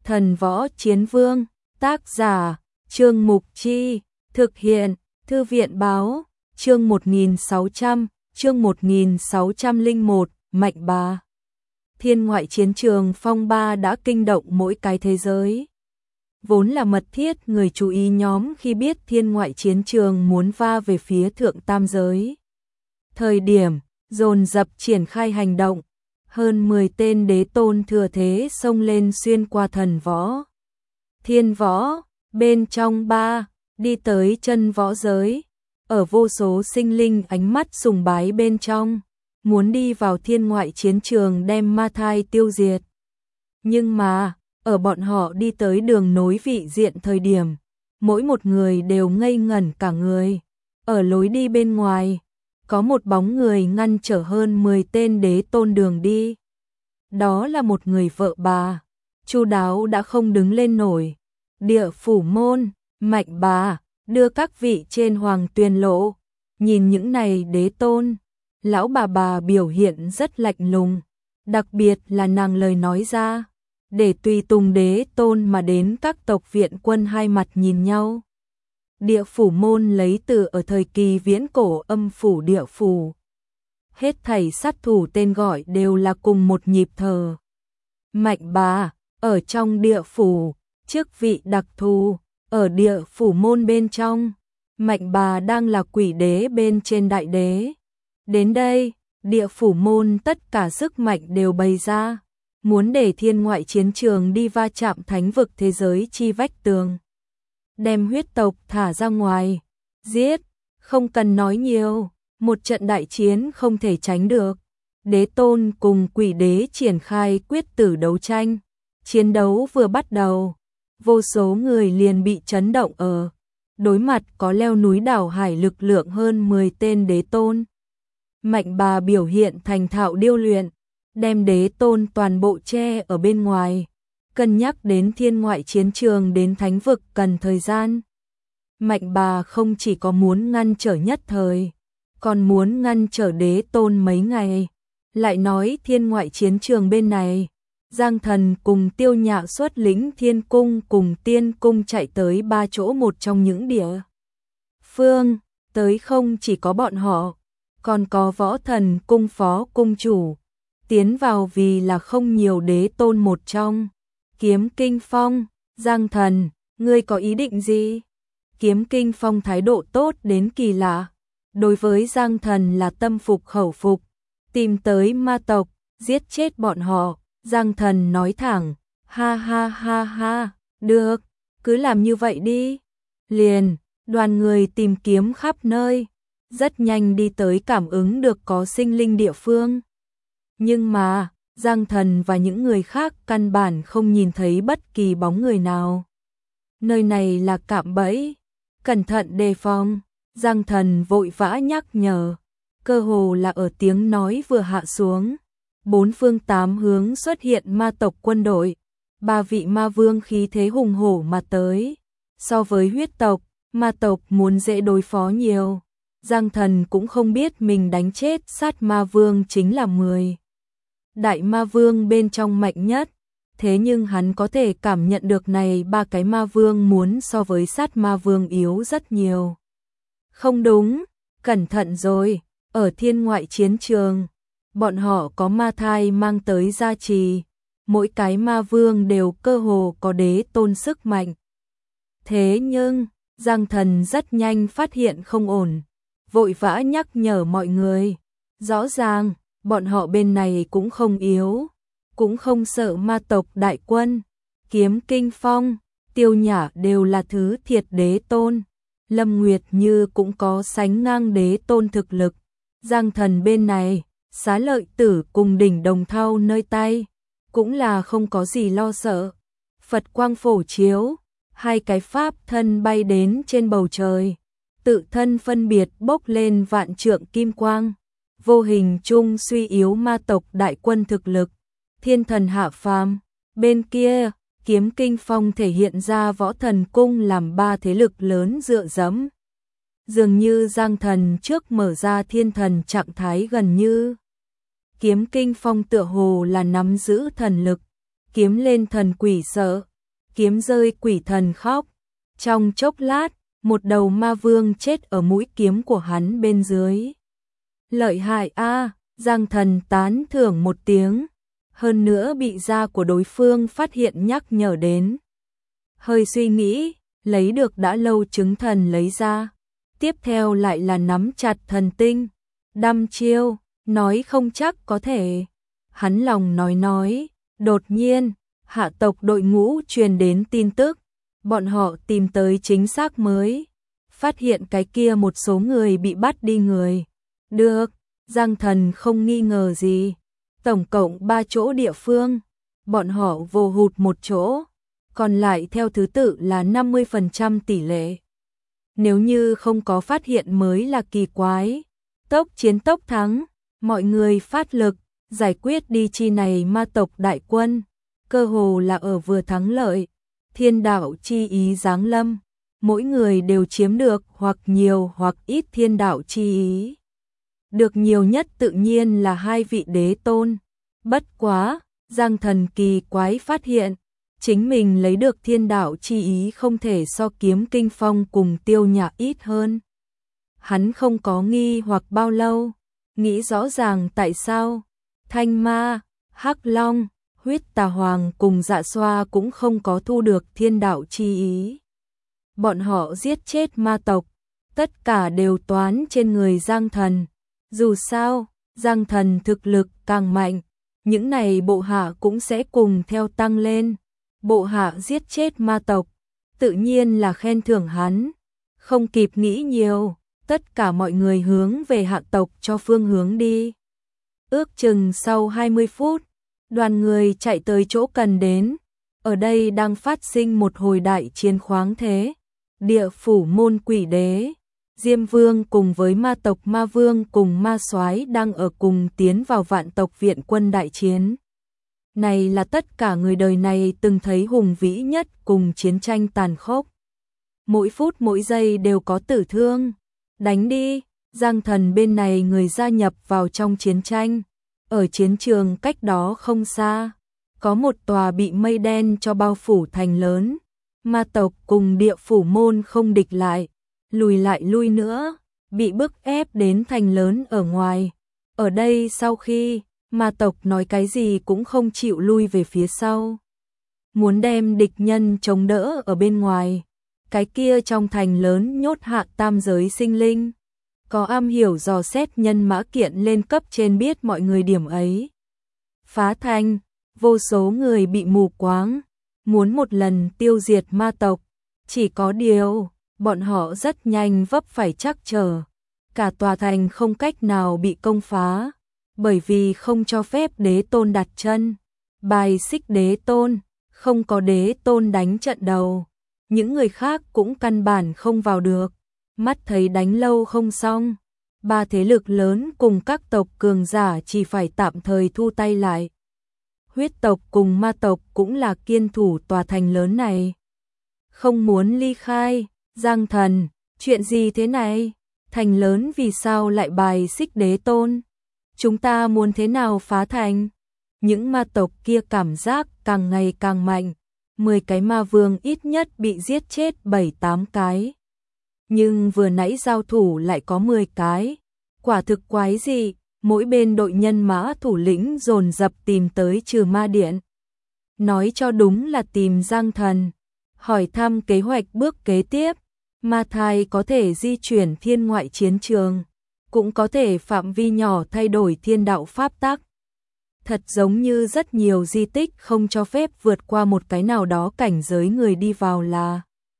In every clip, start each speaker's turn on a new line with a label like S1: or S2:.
S1: Thần Võ Chiến Vương, tác giả, Trương Mục Chi, thực hiện, Thư viện Báo, chương 1601, Mạnh Bà. Thiên ngoại chiến trường phong ba đã kinh động mỗi cái thế giới. Vốn là mật thiết người chú ý nhóm khi biết thiên ngoại chiến trường muốn va về phía thượng tam giới. Thời điểm, dồn dập triển khai hành động, hơn 10 tên đế tôn thừa thế xông lên xuyên qua thần võ. Thiên võ, bên trong ba, đi tới chân võ giới, ở vô số sinh linh ánh mắt sùng bái bên trong, muốn đi vào thiên ngoại chiến trường đem ma thai tiêu diệt. Nhưng mà, ở bọn họ đi tới đường nối vị diện thời điểm, mỗi một người đều ngây ngẩn cả người. Ở lối đi bên ngoài, có một bóng người ngăn trở hơn 10 tên đế tôn đường đi. Đó là một người vợ bà, chu đáo đã không đứng lên nổi. Địa phủ môn, Mạnh Bà, đưa các vị trên hoàng tuyền lộ. Nhìn những này đế tôn, lão bà biểu hiện rất lạnh lùng, đặc biệt là nàng lời nói ra, để tùy tùng đế tôn mà đến các tộc viện quân hai mặt nhìn nhau. Địa phủ môn lấy từ ở thời kỳ viễn cổ âm phủ địa phủ. Hết thảy sát thủ tên gọi đều là cùng một nhịp thở. Mạnh Bà, ở trong địa phủ, chức vị đặc thù, ở địa phủ môn bên trong. Mạnh Bà đang là quỷ đế bên trên đại đế. Đến đây, địa phủ môn tất cả sức mạnh đều bày ra, muốn để thiên ngoại chiến trường đi va chạm thánh vực thế giới chi vách tường. Đem huyết tộc thả ra ngoài, giết, không cần nói nhiều, một trận đại chiến không thể tránh được. Đế tôn cùng quỷ đế triển khai quyết tử đấu tranh, chiến đấu vừa bắt đầu, vô số người liền bị chấn động ở. Đối mặt có leo núi đảo hải lực lượng hơn 10 tên đế tôn. Mạnh Bà biểu hiện thành thạo điêu luyện, đem đế tôn toàn bộ che ở bên ngoài, cân nhắc đến thiên ngoại chiến trường đến thánh vực cần thời gian. Mạnh Bà không chỉ có muốn ngăn trở nhất thời, còn muốn ngăn trở đế tôn mấy ngày. Lại nói thiên ngoại chiến trường bên này, Giang Thần cùng Tiêu Nhạ xuất lĩnh Thiên Cung cùng Tiên Cung chạy tới 3 chỗ một trong những địa phương, tới không chỉ có bọn họ, còn có Võ Thần Cung phó cung chủ, tiến vào vì là không nhiều đế tôn một trong. Kiếm Kinh Phong, Giang Thần, ngươi có ý định gì? Kiếm Kinh Phong thái độ tốt đến kỳ lạ, đối với Giang Thần là tâm phục khẩu phục, tìm tới ma tộc, giết chết bọn họ. Giang Thần nói thẳng, ha ha ha ha, được, cứ làm như vậy đi. Liền, đoàn người tìm kiếm khắp nơi, rất nhanh đi tới cảm ứng được có sinh linh địa phương. Nhưng mà, Giang Thần và những người khác căn bản không nhìn thấy bất kỳ bóng người nào. Nơi này là cạm bẫy, cẩn thận đề phòng. Giang Thần vội vã nhắc nhở, cơ hồ là ở tiếng nói vừa hạ xuống. 4 phương 8 hướng xuất hiện ma tộc quân đội, 3 vị ma vương khí thế hùng hổ mà tới. So với huyết tộc, ma tộc muốn dễ đối phó nhiều. Giang Thần cũng không biết mình đánh chết sát ma vương chính là 10 đại ma vương bên trong mạnh nhất. Thế nhưng hắn có thể cảm nhận được này 3 cái ma vương muốn so với sát ma vương yếu rất nhiều. Không đúng, cẩn thận rồi, ở thiên ngoại chiến trường, bọn họ có ma thai mang tới gia trì, mỗi cái ma vương đều cơ hồ có đế tôn sức mạnh. Thế nhưng, Giang Thần rất nhanh phát hiện không ổn, vội vã nhắc nhở mọi người, rõ ràng, bọn họ bên này cũng không yếu, cũng không sợ ma tộc đại quân. Kiếm Kinh Phong, Tiêu Nhã đều là thứ thiệt đế tôn, Lâm Nguyệt Như cũng có sánh ngang đế tôn thực lực. Giang Thần bên này, Xá Lợi Tử cùng Đỉnh Đồng Thau nơi tay, cũng là không có gì lo sợ. Phật quang phổ chiếu, 2 cái pháp thân bay đến trên bầu trời, tự thân phân biệt bốc lên vạn trượng kim quang, vô hình chung suy yếu ma tộc đại quân thực lực. Thiên thần hạ phàm, bên kia, Kiếm Kinh Phong thể hiện ra Võ Thần Cung làm 3 thế lực lớn dựa dẫm. Dường như Giang Thần trước mở ra thiên thần trạng thái gần như. Kiếm Kinh Phong tựa hồ là nắm giữ thần lực, kiếm lên thần quỷ sợ, kiếm rơi quỷ thần khóc. Trong chốc lát, một đầu ma vương chết ở mũi kiếm của hắn bên dưới. Lợi hại a, Giang Thần tán thưởng một tiếng, hơn nữa bị da của đối phương phát hiện nhắc nhở đến. Hơi suy nghĩ, lấy được đã lâu chứng thần lấy ra, tiếp theo lại là nắm chặt thần tinh, đăm chiêu, nói không chắc có thể. Hắn lòng nói, đột nhiên, hạ tộc đội ngũ truyền đến tin tức, bọn họ tìm tới chính xác mới, phát hiện cái kia một số người bị bắt đi người. Được, Giang Thần không nghi ngờ gì, tổng cộng 3 chỗ địa phương, bọn họ vô hụt một chỗ, còn lại theo thứ tự là 50% tỷ lệ. Nếu như không có phát hiện mới là kỳ quái. Tốc chiến tốc thắng, mọi người phát lực, giải quyết đi chi này ma tộc đại quân, cơ hồ là ở vừa thắng lợi. Thiên đạo chi ý giáng lâm, mỗi người đều chiếm được hoặc nhiều hoặc ít thiên đạo chi ý. Được nhiều nhất tự nhiên là 2 vị đế tôn. Bất quá, Giang Thần kỳ quái phát hiện, chính mình lấy được thiên đạo chi ý không thể so Kiếm Kinh Phong cùng Tiêu Nhã ít hơn. Hắn không có nghi hoặc bao lâu, nghĩ rõ ràng tại sao Thanh Ma, Hắc Long, Huyết Tà Hoàng cùng Dạ Xoa cũng không có thu được thiên đạo chi ý. Bọn họ giết chết ma tộc, tất cả đều toán trên người Giang Thần. Dù sao, Giang Thần thực lực càng mạnh, những này bộ hạ cũng sẽ cùng theo tăng lên. Bộ hạ giết chết ma tộc, tự nhiên là khen thưởng hắn. Không kịp nghĩ nhiều, tất cả mọi người hướng về hạ tộc cho phương hướng đi. Ước chừng sau 20 phút, đoàn người chạy tới chỗ cần đến. Ở đây đang phát sinh một hồi đại chiến khoáng thế. Địa phủ môn quỷ đế, Diêm Vương cùng với ma tộc ma vương cùng ma soái đang ở cùng tiến vào vạn tộc viện quân đại chiến. Này là tất cả người đời này từng thấy hùng vĩ nhất cùng chiến tranh tàn khốc. Mỗi phút mỗi giây đều có tử thương. Đánh đi, Giang Thần bên này người gia nhập vào trong chiến tranh. Ở chiến trường cách đó không xa, có một tòa bị mây đen cho bao phủ thành lớn. Ma tộc cùng địa phủ môn không địch lại, lùi lại lui nữa, bị bức ép đến thành lớn ở ngoài. Ở đây sau khi ma tộc nói cái gì cũng không chịu lui về phía sau, muốn đem địch nhân chống đỡ ở bên ngoài. Cái kia trong thành lớn nhốt hạ tam giới sinh linh, có am hiểu dò xét nhân mã kiện lên cấp trên biết mọi người điểm ấy. Phá thành, vô số người bị mù quáng, muốn một lần tiêu diệt ma tộc, chỉ có điều, bọn họ rất nhanh vấp phải trắc trở. Cả tòa thành không cách nào bị công phá, bởi vì không cho phép đế tôn đặt chân. Bài xích đế tôn, không có đế tôn đánh trận đầu. Những người khác cũng căn bản không vào được. Mắt thấy đánh lâu không xong. 3 thế lực lớn cùng các tộc cường giả chỉ phải tạm thời thu tay lại. Huyết tộc cùng ma tộc cũng là kiên thủ tòa thành lớn này. Không muốn ly khai. Giang Thần, chuyện gì thế này? Thành lớn vì sao lại bài xích đế tôn? Chúng ta muốn thế nào phá thành? Những ma tộc kia cảm giác càng ngày càng mạnh. 10 cái ma vương ít nhất bị giết chết 7-8 cái. Nhưng vừa nãy giao thủ lại có 10 cái. Quả thực quái gì? Mỗi bên đội nhân mã thủ lĩnh dồn dập tìm tới Trừ Ma Điện. Nói cho đúng là tìm Giang Thần. Hỏi thăm kế hoạch bước kế tiếp. Ma thai có thể di chuyển thiên ngoại chiến trường, cũng có thể phạm vi nhỏ thay đổi thiên đạo pháp tắc. Thật giống như rất nhiều di tích không cho phép vượt qua một cái nào đó cảnh giới người đi vào là.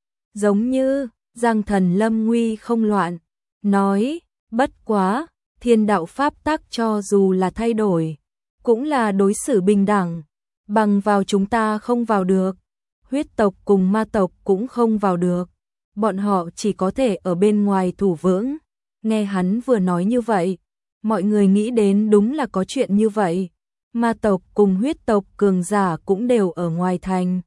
S1: Giống như, Giang Thần lâm nguy không loạn, nói, bất quá, thiên đạo pháp tắc cho dù là thay đổi, cũng là đối xử bình đẳng, bằng vào chúng ta không vào được, huyết tộc cùng ma tộc cũng không vào được. Bọn họ chỉ có thể ở bên ngoài thủ vững. Nghe hắn vừa nói như vậy, mọi người nghĩ đến đúng là có chuyện như vậy. Ma tộc cùng huyết tộc cường giả cũng đều ở ngoài thành.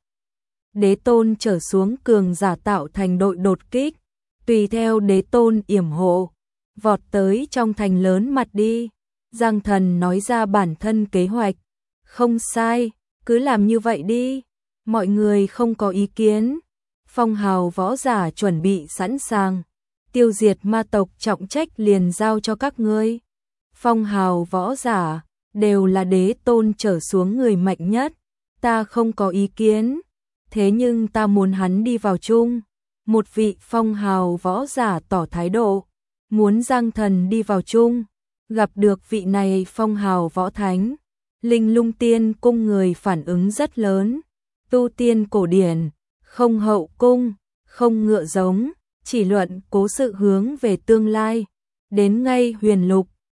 S1: Đế tôn trở xuống cường giả tạo thành đội đột kích, tùy theo đế tôn yểm hộ, vọt tới trong thành lớn mặt đi. Giang Thần nói ra bản thân kế hoạch. Không sai, cứ làm như vậy đi. Mọi người không có ý kiến. Phong hào võ giả chuẩn bị sẵn sàng. Tiêu diệt ma tộc trọng trách liền giao cho các ngươi. Phong hào võ giả đều là đế tôn trở xuống người mạnh nhất. Ta không có ý kiến. Thế nhưng ta muốn hắn đi vào chung. Một vị phong hào võ giả tỏ thái độ. Muốn Giang Thần đi vào chung. Gặp được vị này phong hào võ thánh. Linh Lung Tiên cung người phản ứng rất lớn. Tu tiên cổ điển, không hậu cung, không ngựa giống, chỉ luận cố sự hướng về tương lai. Đến ngay huyền lục,